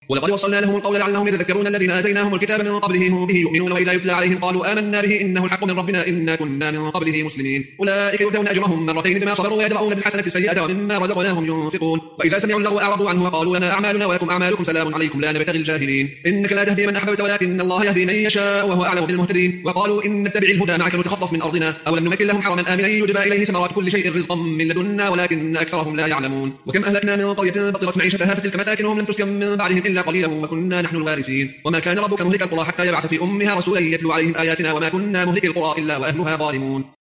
ولقد وصلنا لهم القول لعلهم يتذكرون الذين آتيناهم الكتاب من قبله هم به يؤمنون وإذا يتلى عليهم قالوا آمنا به إنه الحق من ربنا إنا كنا من قبله مسلمين أولئك يؤتون أجرهم مرتين بما صبروا ويدرؤون بالحسنة السيئة ومما رزقناهم ينفقون وإذا سمعوا اللغو أعرضوا عنه وقالوا لنا أعمالنا ولكم أعمالكم سلام عليكم لا نبتغي الجاهلين إنك لا تهدي من أحببت ولكن الله يهدي من يشاء وهو أعلم بالمهتدين وقالوا إن نتبع الهدى معك نتخطف من أرضنا أولم نمكن لهم حرما آمنا يجبى إليه ثمرات كل شيء رزقا من لدنا ولكن أكثرهم لا يعلمون وكم أهلكنا من قرية بطرت معيشتها فتلك مساكنهم لم تسكن من بعدهم إلا قليلا وكنا نحن الوارثين وما كان ربك مهلك القرى حتى يبعث في أمها رسولا يتلو عليهم آياتنا وما كنا مهلك القرى إلا وأهلها ظالمون